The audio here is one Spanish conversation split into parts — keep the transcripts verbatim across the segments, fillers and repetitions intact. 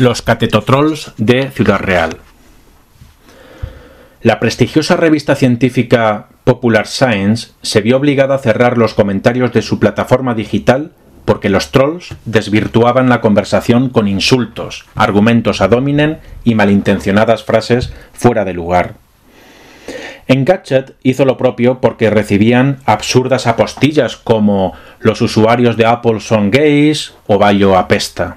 Los catetotrolls de Ciudad Real. La prestigiosa revista científica Popular Science se vio obligada a cerrar los comentarios de su plataforma digital porque los trolls desvirtuaban la conversación con insultos, argumentos ad hominem y malintencionadas frases fuera de lugar. Engadget hizo lo propio porque recibían absurdas apostillas como «los usuarios de Apple son gays» o «Bayo apesta».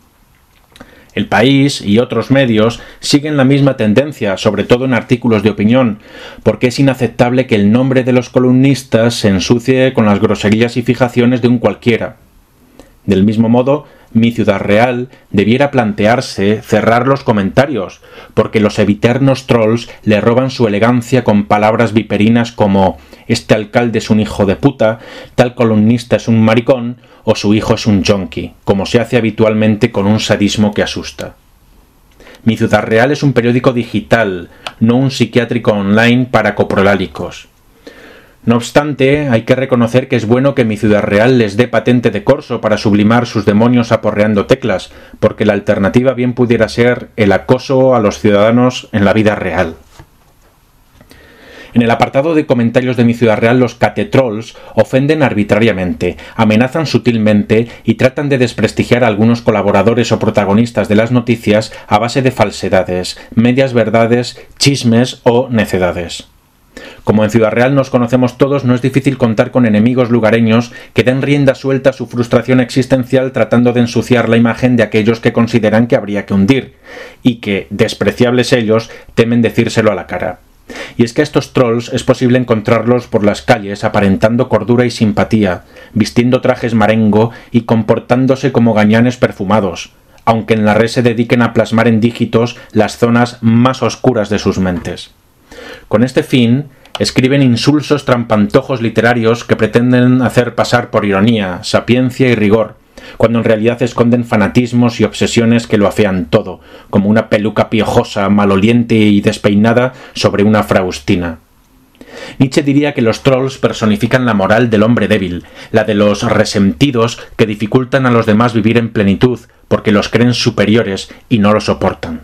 El País y otros medios siguen la misma tendencia, sobre todo en artículos de opinión, porque es inaceptable que el nombre de los columnistas se ensucie con las groserías y fijaciones de un cualquiera. Del mismo modo, Mi Ciudad Real debiera plantearse cerrar los comentarios, porque los eviternos trolls le roban su elegancia con palabras viperinas como «este alcalde es un hijo de puta», «tal columnista es un maricón» o «su hijo es un yonki», como se hace habitualmente con un sadismo que asusta. Mi Ciudad Real es un periódico digital, no un psiquiátrico online para coprolálicos. No obstante, hay que reconocer que es bueno que Mi Ciudad Real les dé patente de corso para sublimar sus demonios aporreando teclas, porque la alternativa bien pudiera ser el acoso a los ciudadanos en la vida real. En el apartado de comentarios de Mi Ciudad Real, los catetrolls ofenden arbitrariamente, amenazan sutilmente y tratan de desprestigiar a algunos colaboradores o protagonistas de las noticias a base de falsedades, medias verdades, chismes o necedades. Como en Ciudad Real nos conocemos todos, no es difícil contar con enemigos lugareños que den rienda suelta a su frustración existencial tratando de ensuciar la imagen de aquellos que consideran que habría que hundir, y que, despreciables ellos, temen decírselo a la cara. Y es que a estos trolls es posible encontrarlos por las calles aparentando cordura y simpatía, vistiendo trajes marengo y comportándose como gañanes perfumados, aunque en la red se dediquen a plasmar en dígitos las zonas más oscuras de sus mentes. Con este fin, escriben insulsos trampantojos literarios que pretenden hacer pasar por ironía, sapiencia y rigor, cuando en realidad esconden fanatismos y obsesiones que lo afean todo, como una peluca piojosa, maloliente y despeinada sobre una fraustina. Nietzsche diría que los trolls personifican la moral del hombre débil, la de los resentidos que dificultan a los demás vivir en plenitud porque los creen superiores y no lo soportan.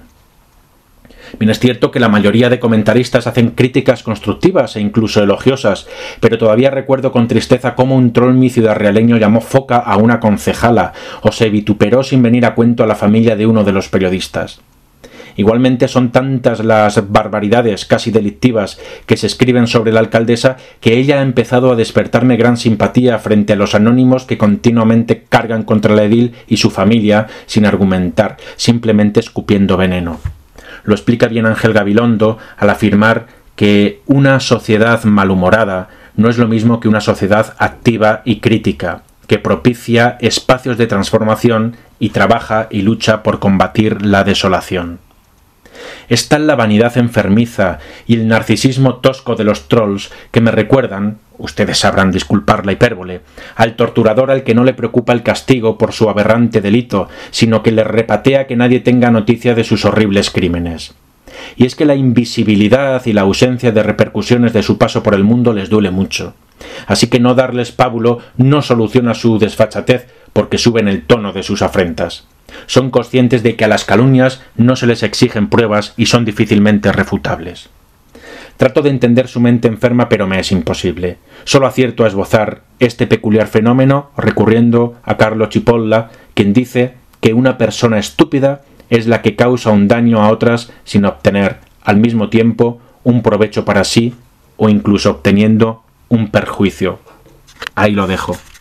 Bien es cierto que la mayoría de comentaristas hacen críticas constructivas e incluso elogiosas, pero todavía recuerdo con tristeza cómo un troll mi ciudadrealeño llamó foca a una concejala o se vituperó sin venir a cuento a la familia de uno de los periodistas. Igualmente son tantas las barbaridades casi delictivas que se escriben sobre la alcaldesa que ella ha empezado a despertarme gran simpatía frente a los anónimos que continuamente cargan contra la edil y su familia sin argumentar, simplemente escupiendo veneno. Lo explica bien Ángel Gabilondo al afirmar que una sociedad malhumorada no es lo mismo que una sociedad activa y crítica, que propicia espacios de transformación y trabaja y lucha por combatir la desolación. Es tal la vanidad enfermiza y el narcisismo tosco de los trolls que me recuerdan, ustedes sabrán disculpar la hipérbole, al torturador al que no le preocupa el castigo por su aberrante delito, sino que le repatea que nadie tenga noticia de sus horribles crímenes. Y es que la invisibilidad y la ausencia de repercusiones de su paso por el mundo les duele mucho. Así que no darles pábulo no soluciona su desfachatez porque suben el tono de sus afrentas. Son conscientes de que a las calumnias no se les exigen pruebas y son difícilmente refutables. Trato de entender su mente enferma, pero me es imposible. Solo acierto a esbozar este peculiar fenómeno recurriendo a Carlo Cipolla, quien dice que una persona estúpida es la que causa un daño a otras sin obtener, al mismo tiempo, un provecho para sí o incluso obteniendo un perjuicio. Ahí lo dejo.